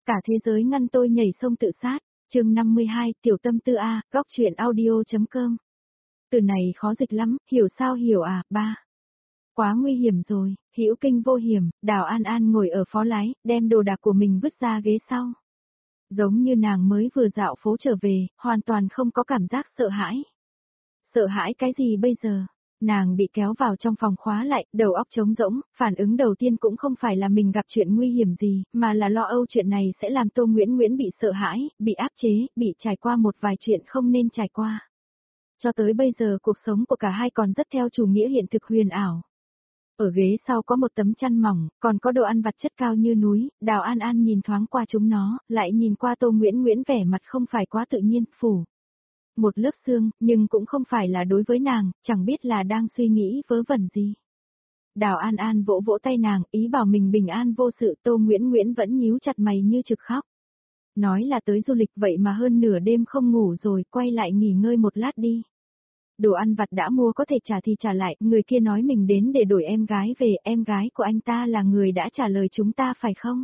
cả thế giới ngăn tôi nhảy sông tự sát. Chương 52, tiểu tâm tư A, góc truyện audio.com. Từ này khó dịch lắm, hiểu sao hiểu à, ba. Quá nguy hiểm rồi, hữu kinh vô hiểm, Đào An An ngồi ở phó lái, đem đồ đạc của mình vứt ra ghế sau. Giống như nàng mới vừa dạo phố trở về, hoàn toàn không có cảm giác sợ hãi. Sợ hãi cái gì bây giờ? Nàng bị kéo vào trong phòng khóa lại, đầu óc trống rỗng, phản ứng đầu tiên cũng không phải là mình gặp chuyện nguy hiểm gì, mà là lo âu chuyện này sẽ làm Tô Nguyễn bị sợ hãi, bị áp chế, bị trải qua một vài chuyện không nên trải qua. Cho tới bây giờ cuộc sống của cả hai còn rất theo chủ nghĩa hiện thực huyền ảo. Ở ghế sau có một tấm chăn mỏng, còn có đồ ăn vặt chất cao như núi, Đào An An nhìn thoáng qua chúng nó, lại nhìn qua Tô Nguyễn vẻ mặt không phải quá tự nhiên, phủ một lớp xương, nhưng cũng không phải là đối với nàng, chẳng biết là đang suy nghĩ vớ vẩn gì. Đào An An vỗ vỗ tay nàng, ý bảo mình bình an vô sự. Tô Nguyễn vẫn nhíu chặt mày như trực khóc. Nói là tới du lịch vậy mà hơn nửa đêm không ngủ rồi, quay lại nghỉ ngơi một lát đi. Đồ ăn vặt đã mua có thể trả thì trả lại, người kia nói mình đến để đổi em gái về, em gái của anh ta là người đã trả lời chúng ta phải không?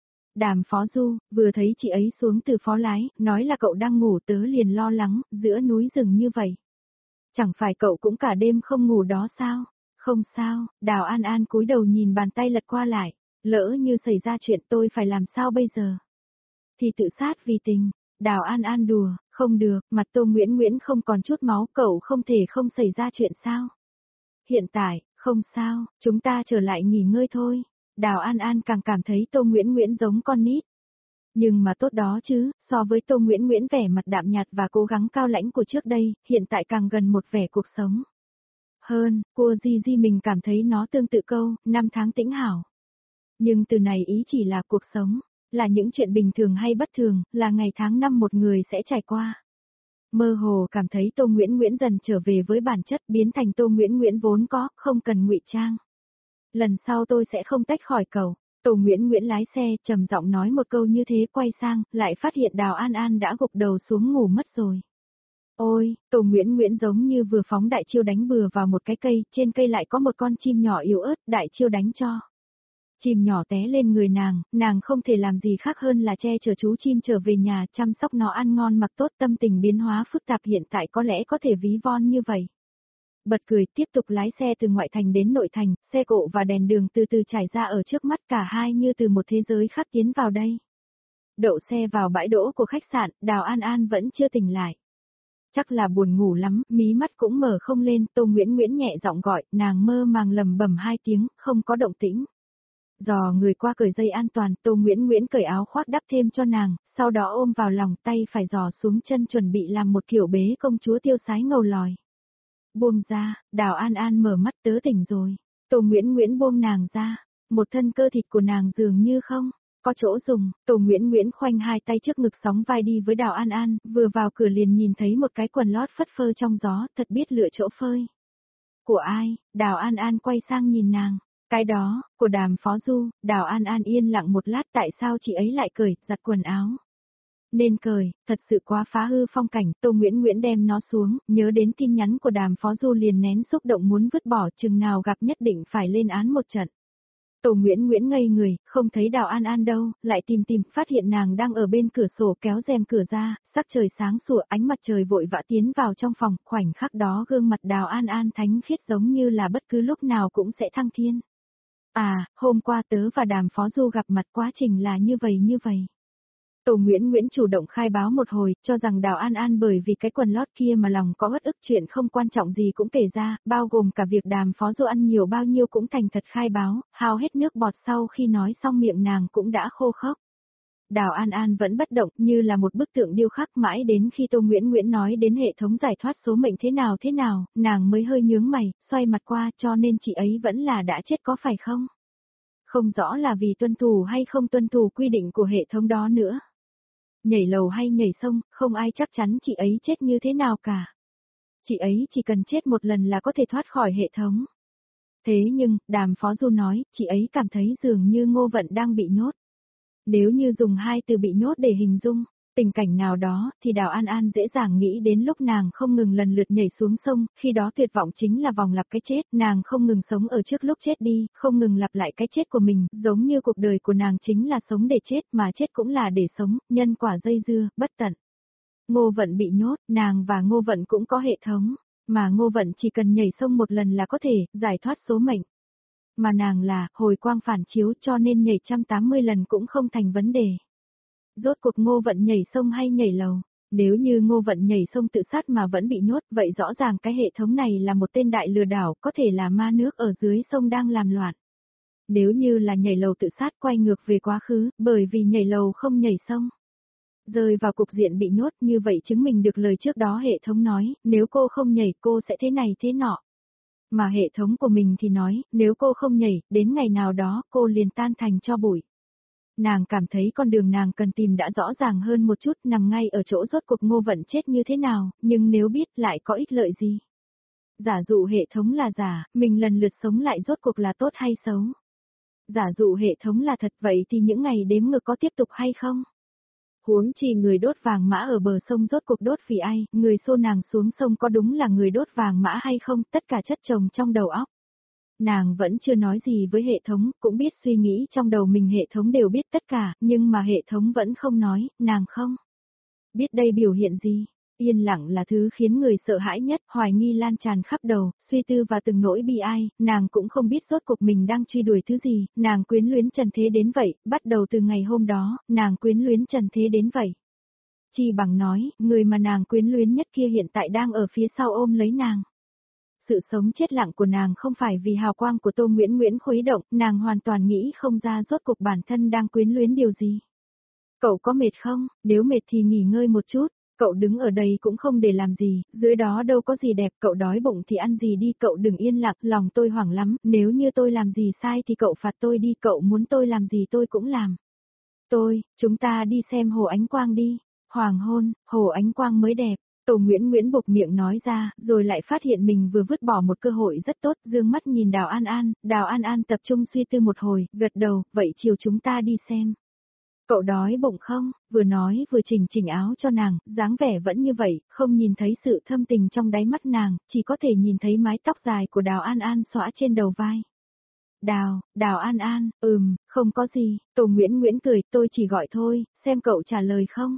Đàm Phó Du, vừa thấy chị ấy xuống từ phó lái, nói là cậu đang ngủ, tớ liền lo lắng, giữa núi rừng như vậy. Chẳng phải cậu cũng cả đêm không ngủ đó sao? Không sao, Đào An An cúi đầu nhìn bàn tay lật qua lại, lỡ như xảy ra chuyện tôi phải làm sao bây giờ? Thì tự sát vì tình. Đào An An đùa, không được, mặt Tô Nguyễn không còn chút máu, cậu không thể không xảy ra chuyện sao? Hiện tại, không sao, chúng ta trở lại nghỉ ngơi thôi. Đào An An càng cảm thấy Tô Nguyễn giống con nít. Nhưng mà tốt đó chứ, so với Tô Nguyễn vẻ mặt đạm nhạt và cố gắng cao lãnh của trước đây, hiện tại càng gần một vẻ cuộc sống. Hơn, cô Di mình cảm thấy nó tương tự câu, năm tháng tĩnh hảo. Nhưng từ này ý chỉ là cuộc sống, là những chuyện bình thường hay bất thường, là ngày tháng năm một người sẽ trải qua. Mơ hồ cảm thấy Tô Nguyễn dần trở về với bản chất, biến thành Tô Nguyễn vốn có, không cần ngụy trang. Lần sau tôi sẽ không tách khỏi cậu. Tô Nguyễn lái xe, trầm giọng nói một câu như thế, quay sang, lại phát hiện Đào An An đã gục đầu xuống ngủ mất rồi. Ôi, Tô Nguyễn giống như vừa phóng đại chiêu đánh bừa vào một cái cây, trên cây lại có một con chim nhỏ yếu ớt, đại chiêu đánh cho. Chim nhỏ té lên người nàng không thể làm gì khác hơn là che chở chú chim trở về nhà, chăm sóc nó ăn ngon mặc tốt. Tâm tình biến hóa phức tạp hiện tại có lẽ có thể ví von như vậy. Bật cười, tiếp tục lái xe từ ngoại thành đến nội thành, xe cộ và đèn đường từ từ trải ra ở trước mắt, cả hai như từ một thế giới khác tiến vào đây. Đậu xe vào bãi đỗ của khách sạn, Đào An An vẫn chưa tỉnh lại. Chắc là buồn ngủ lắm, mí mắt cũng mở không lên. Tô Nguyễn nhẹ giọng gọi, nàng mơ màng lầm bầm 2 tiếng, không có động tĩnh. Dò người qua cởi dây an toàn, Tô Nguyễn cởi áo khoác đắp thêm cho nàng, sau đó ôm vào lòng, tay phải dò xuống chân chuẩn bị làm một kiểu bế công chúa tiêu sái ngầu lòi. Buông ra, Đào An An mở mắt, tớ tỉnh rồi. Tô Nguyễn buông nàng ra, một thân cơ thịt của nàng dường như không có chỗ dùng. Tô Nguyễn khoanh hai tay trước ngực sóng vai đi với Đào An An, vừa vào cửa liền nhìn thấy một cái quần lót phất phơ trong gió, thật biết lựa chỗ phơi. Của ai? Đào An An quay sang nhìn nàng. Cái đó, của Đàm Phó Du. Đào An An yên lặng một lát, tại sao chị ấy lại cởi, giặt quần áo? Nên cởi, thật sự quá phá hư phong cảnh. Tô Nguyễn đem nó xuống, nhớ đến tin nhắn của Đàm Phó Du liền nén xúc động muốn vứt bỏ, chừng nào gặp nhất định phải lên án một trận. Tô Nguyễn ngây người, không thấy Đào An An đâu, lại tìm, phát hiện nàng đang ở bên cửa sổ kéo rèm cửa ra, sắc trời sáng sủa, ánh mặt trời vội vã tiến vào trong phòng, khoảnh khắc đó gương mặt Đào An An thánh khiết giống như là bất cứ lúc nào cũng sẽ thăng thiên. À, hôm qua tớ và Đàm Phó Du gặp mặt, quá trình là như vậy. Tô Nguyễn chủ động khai báo một hồi, cho rằng Đào An An bởi vì cái quần lót kia mà lòng có uất ức, chuyện không quan trọng gì cũng kể ra, bao gồm cả việc Đàm Phó Du ăn nhiều bao nhiêu cũng thành thật khai báo, hao hết nước bọt. Sau khi nói xong miệng nàng cũng đã khô khốc. Đào An An vẫn bất động, như là một bức tượng điêu khắc, mãi đến khi Tô Nguyễn nói đến hệ thống giải thoát số mệnh thế nào, nàng mới hơi nhướng mày, xoay mặt qua, cho nên chị ấy vẫn là đã chết có phải không? Không rõ là vì tuân thủ hay không tuân thủ quy định của hệ thống đó nữa. Nhảy lầu hay nhảy sông, không ai chắc chắn chị ấy chết như thế nào cả. Chị ấy chỉ cần chết một lần là có thể thoát khỏi hệ thống. Thế nhưng, Đàm Phó Du nói, chị ấy cảm thấy dường như Ngô Vận đang bị nhốt. Nếu như dùng 2 từ bị nhốt để hình dung, Tình cảnh nào đó thì Đào An An dễ dàng nghĩ đến lúc nàng không ngừng lần lượt nhảy xuống sông, khi đó tuyệt vọng chính là vòng lặp cái chết, nàng không ngừng sống ở trước lúc chết đi, không ngừng lặp lại cái chết của mình, giống như cuộc đời của nàng chính là sống để chết mà chết cũng là để sống, nhân quả dây dưa, bất tận. Ngô Vận bị nhốt, nàng và Ngô Vận cũng có hệ thống, mà Ngô Vận chỉ cần nhảy sông một lần là có thể giải thoát số mệnh. Mà nàng là hồi quang phản chiếu cho nên nhảy 180 lần cũng không thành vấn đề. Rốt cuộc Ngô Vận nhảy sông hay nhảy lầu? Nếu như Ngô Vận nhảy sông tự sát mà vẫn bị nhốt, vậy rõ ràng cái hệ thống này là một tên đại lừa đảo, có thể là ma nước ở dưới sông đang làm loạn. Nếu như là nhảy lầu tự sát quay ngược về quá khứ, bởi vì nhảy lầu không nhảy sông. Rơi vào cục diện bị nhốt như vậy chứng minh được lời trước đó hệ thống nói, nếu cô không nhảy cô sẽ thế này thế nọ. Mà hệ thống của mình thì nói, nếu cô không nhảy, đến ngày nào đó cô liền tan thành tro bụi. Nàng cảm thấy con đường nàng cần tìm đã rõ ràng hơn một chút, nằm ngay ở chỗ rốt cuộc Ngô Vận chết như thế nào, nhưng nếu biết lại có ích lợi gì. Giả dụ hệ thống là giả, mình lần lượt sống lại rốt cuộc là tốt hay xấu. Giả dụ hệ thống là thật vậy thì những ngày đếm ngược có tiếp tục hay không? Huống chi người đốt vàng mã ở bờ sông rốt cuộc đốt vì ai, người xô nàng xuống sông có đúng là người đốt vàng mã hay không, tất cả chất chồng trong đầu óc. Nàng vẫn chưa nói gì với hệ thống, cũng biết suy nghĩ trong đầu mình hệ thống đều biết tất cả, nhưng mà hệ thống vẫn không nói, nàng không biết đây biểu hiện gì. Yên lặng là thứ khiến người sợ hãi nhất, hoài nghi lan tràn khắp đầu, suy tư và từng nỗi bi ai, nàng cũng không biết rốt cuộc mình đang truy đuổi thứ gì, nàng quyến luyến trần thế đến vậy, bắt đầu từ ngày hôm đó, nàng quyến luyến trần thế đến vậy. Chi bằng nói, người mà nàng quyến luyến nhất kia hiện tại đang ở phía sau ôm lấy nàng. Sự sống chết lặng của nàng không phải vì hào quang của Tô Nguyễn Nguyễn khuấy động, nàng hoàn toàn nghĩ không ra rốt cuộc bản thân đang quyến luyến điều gì. Cậu có mệt không? Nếu mệt thì nghỉ ngơi một chút, cậu đứng ở đây cũng không để làm gì, dưới đó đâu có gì đẹp, cậu đói bụng thì ăn gì đi, cậu đừng yên lặng, lòng tôi hoảng lắm, nếu như tôi làm gì sai thì cậu phạt tôi đi, cậu muốn tôi làm gì tôi cũng làm. Chúng ta đi xem hồ ánh quang đi, hoàng hôn, hồ ánh quang mới đẹp. Tô Nguyễn Nguyễn buộc miệng nói ra, rồi lại phát hiện mình vừa vứt bỏ một cơ hội rất tốt, dương mắt nhìn Đào An An tập trung suy tư một hồi, gật đầu, vậy chiều chúng ta đi xem. Cậu đói bụng không? Vừa nói vừa chỉnh áo cho nàng, dáng vẻ vẫn như vậy, không nhìn thấy sự thâm tình trong đáy mắt nàng, chỉ có thể nhìn thấy mái tóc dài của Đào An xõa trên đầu vai. Đào An, không có gì, Tô Nguyễn Nguyễn cười, tôi chỉ gọi thôi, xem cậu trả lời không.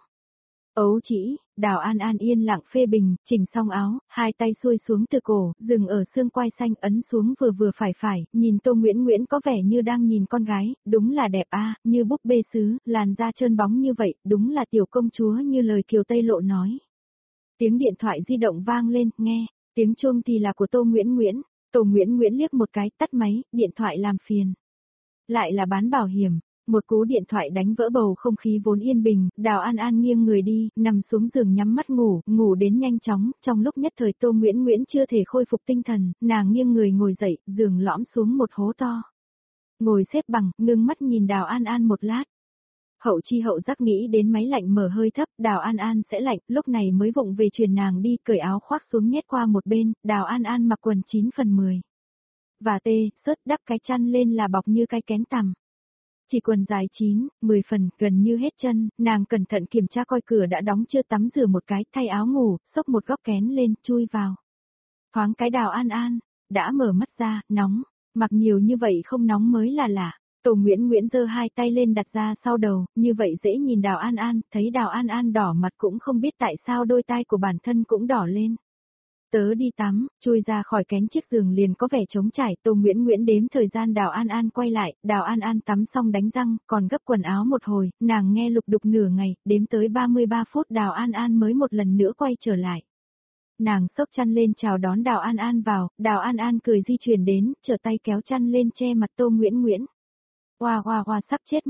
Ấu chỉ, Đào An yên lặng phê bình, chỉnh xong áo, hai tay xuôi xuống từ cổ, dừng ở xương quai xanh ấn xuống vừa vừa phải, nhìn Tô Nguyễn Nguyễn có vẻ như đang nhìn con gái, đúng là đẹp a, như búp bê sứ, làn da trơn bóng như vậy, đúng là tiểu công chúa như lời Kiều Tây Lộ nói. Tiếng điện thoại di động vang lên, nghe, tiếng chuông thì là của Tô Nguyễn Nguyễn, Tô Nguyễn Nguyễn liếc một cái, tắt máy, điện thoại làm phiền. Lại là bán bảo hiểm. Một cú điện thoại đánh vỡ bầu không khí vốn yên bình, Đào An nghiêng người đi, nằm xuống giường nhắm mắt ngủ đến nhanh chóng, trong lúc nhất thời Tô Nguyễn Nguyễn chưa thể khôi phục tinh thần, nàng nghiêng người ngồi dậy, giường lõm xuống một hố to. Ngồi xếp bằng, ngưng mắt nhìn Đào An một lát. Hậu chi hậu giác nghĩ đến máy lạnh mở hơi thấp, Đào An sẽ lạnh, lúc này mới vụng về truyền nàng đi, cởi áo khoác xuống nhét qua một bên, Đào An mặc quần 9/10. Và sớt đắp cái chăn lên là bọc như cái kén tằm. Chỉ quần dài 9/10 phần, gần như hết chân, nàng cẩn thận kiểm tra coi cửa đã đóng chưa, tắm rửa một cái, thay áo ngủ, xốc một góc kén lên, chui vào. Thoáng cái Đào An, đã mở mắt ra, nóng, mặc nhiều như vậy không nóng mới là lạ. Tô Nguyễn Nguyễn giơ hai tay lên đặt ra sau đầu, như vậy dễ nhìn Đào An, thấy Đào An đỏ mặt cũng không biết tại sao đôi tai của bản thân cũng đỏ lên. Tớ đi tắm, chui ra khỏi cánh chiếc giường liền có vẻ trống trải, Tô Nguyễn Nguyễn đếm thời gian Đào An quay lại, Đào An tắm xong đánh răng, còn gấp quần áo một hồi, nàng nghe lục đục nửa ngày, đếm tới 33 phút Đào An mới một lần nữa quay trở lại. Nàng xốc chăn lên chào đón Đào An vào, Đào An cười di chuyển đến, trở tay kéo chăn lên che mặt Tô Nguyễn Nguyễn. Hoa, sắp chết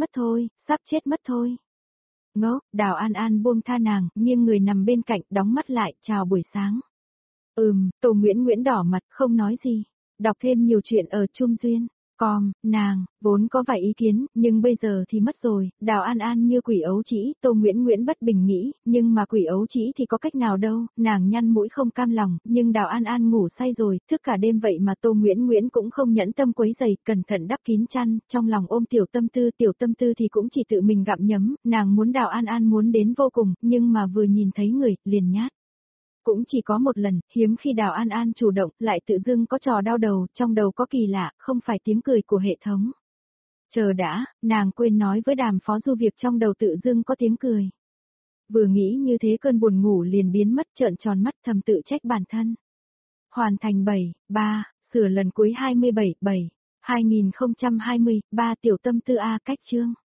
mất thôi. Ngốc, Đào An buông tha nàng, nghiêng người nằm bên cạnh, đóng mắt lại, chào buổi sáng. Tô Nguyễn Nguyễn đỏ mặt, không nói gì. Đọc thêm nhiều chuyện ở Trung Duyên. Nàng, vốn có vài ý kiến, nhưng bây giờ thì mất rồi, Đào An An như quỷ ấu trĩ, Tô Nguyễn Nguyễn bất bình nghĩ, nhưng mà quỷ ấu trĩ thì có cách nào đâu, nàng nhăn mũi không cam lòng, nhưng Đào An An ngủ say rồi, thức cả đêm vậy mà Tô Nguyễn Nguyễn cũng không nhẫn tâm quấy giày, cẩn thận đắp kín chăn, trong lòng ôm tiểu tâm tư thì cũng chỉ tự mình gặm nhấm, nàng muốn Đào An An muốn đến vô cùng, nhưng mà vừa nhìn thấy người, liền nhát. Cũng chỉ có một lần, hiếm khi Đào An An chủ động, lại tự dưng có trò đau đầu, trong đầu có kỳ lạ, không phải tiếng cười của hệ thống. Chờ đã, nàng quên nói với Đàm Phó Du việc trong đầu tự dưng có tiếng cười. Vừa nghĩ như thế cơn buồn ngủ liền biến mất, trợn tròn mắt thầm tự trách bản thân. Hoàn thành 3, sửa lần cuối 27, 2020, 3 tiểu tâm tư A cách chương.